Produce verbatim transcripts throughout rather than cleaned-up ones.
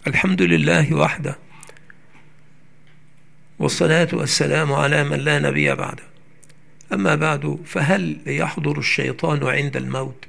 الحمد لله وحده، والصلاة والسلام على من لا نبي بعده. أما بعد، فهل يحضر الشيطان عند الموت؟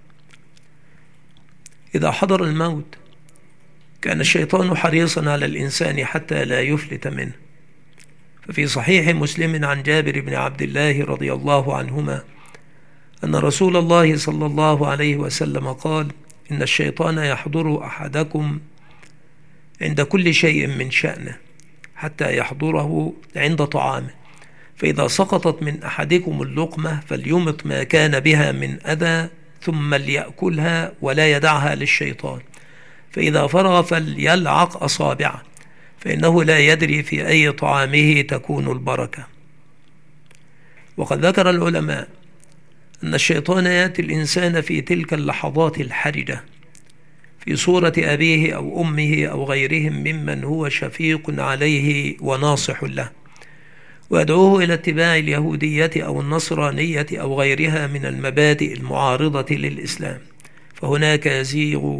إذا حضر الموت كان الشيطان حريصا على الإنسان حتى لا يفلت منه. ففي صحيح مسلم عن جابر بن عبد الله رضي الله عنهما أن رسول الله صلى الله عليه وسلم قال: إن الشيطان يحضر أحدكم عند كل شيء من شأنه حتى يحضره عند طعامه، فإذا سقطت من أحدكم اللقمة فليمط ما كان بها من أذى ثم ليأكلها ولا يدعها للشيطان، فإذا فرغ فليلعق أصابعه، فإنه لا يدري في أي طعامه تكون البركة. وقد ذكر العلماء أن الشيطان يأتي الإنسان في تلك اللحظات الحرجة في صورة أبيه أو أمه أو غيرهم ممن هو شفيق عليه وناصح له، ويدعوه إلى اتباع اليهودية أو النصرانية أو غيرها من المبادئ المعارضة للإسلام، فهناك يزيغ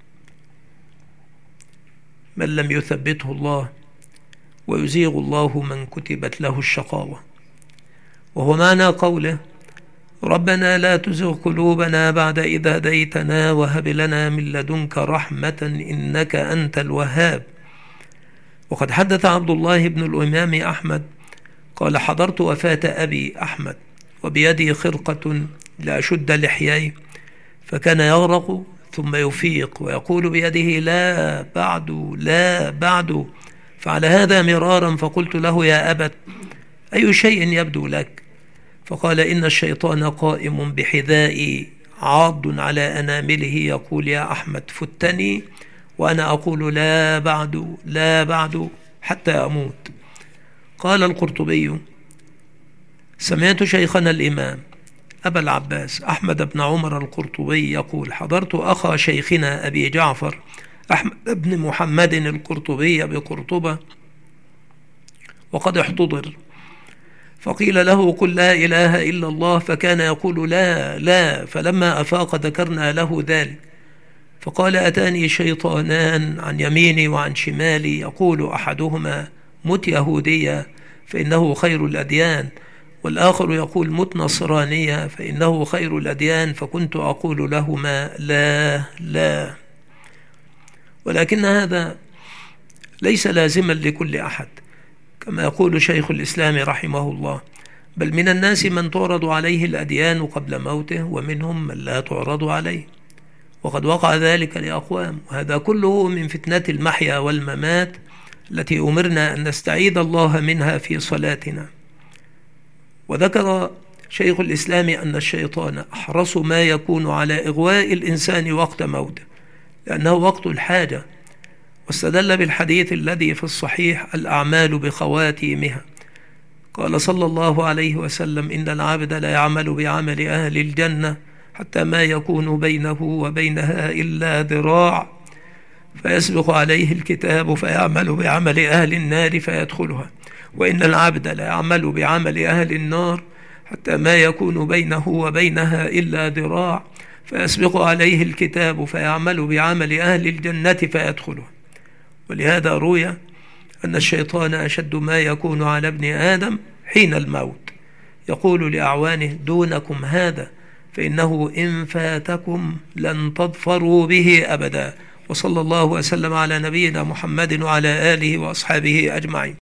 من لم يثبته الله، ويزيغ الله من كتبت له الشقاوة. وهو معنى قوله: ربنا لا تزغ قلوبنا بعد إذ هديتنا وهب لنا من لدنك رحمة إنك أنت الوهاب. وقد حدث عبد الله بن الإمام أحمد قال: حضرت وفاة أبي أحمد وبيدي خرقة لأشد لحييه، فكان يغرق ثم يفيق ويقول بيده: لا بعد لا بعد. فعلى هذا مرارا، فقلت له: يا أبت، أي شيء يبدو لك؟ فقال: إن الشيطان قائم بحذائي عاض على أنامله يقول: يا أحمد فتني، وأنا أقول: لا بعد لا بعد حتى أموت. قال القرطبي: سمعت شيخنا الإمام أبا العباس أحمد بن عمر القرطبي يقول: حضرت أخا شيخنا أبي جعفر أحمد بن محمد القرطبي بقرطبة وقد احتضر، فقيل له: قل لا إله إلا الله، فكان يقول: لا لا. فلما أفاق ذكرنا له ذلك، فقال: أتاني شيطانان عن يميني وعن شمالي، يقول أحدهما: مت يهودية فإنه خير الأديان، والآخر يقول: مت نصرانية فإنه خير الأديان. فكنت أقول لهما: لا لا. ولكن هذا ليس لازما لكل أحد، كما يقول شيخ الإسلام رحمه الله: بل من الناس من تعرض عليه الأديان قبل موته، ومنهم من لا تعرض عليه، وقد وقع ذلك لأقوام، وهذا كله من فتنة المحيا والممات التي أمرنا أن نستعيذ الله منها في صلاتنا. وذكر شيخ الإسلام أن الشيطان أحرص ما يكون على إغواء الإنسان وقت موته، لأنه وقت الحاجة، واستدل بالحديث الذي في الصحيح: الأعمال بخواتيمها. قال صلى الله عليه وسلم: إن العبد لا يعمل بعمل أهل الجنة حتى ما يكون بينه وبينها إلا ذراع، فيسبق عليه الكتاب فيعمل بعمل أهل النار فيدخلها، وإن العبد لا يعمل بعمل أهل النار حتى ما يكون بينه وبينها إلا ذراع، فيسبق عليه الكتاب فيعمل بعمل أهل الجنة فيدخلها. ولهذا روي أن الشيطان أشد ما يكون على ابن آدم حين الموت، يقول لأعوانه: دونكم هذا، فإنه إن فاتكم لن تظفروا به أبدا. وصلى الله وسلم على نبينا محمد وعلى آله وأصحابه أجمعين.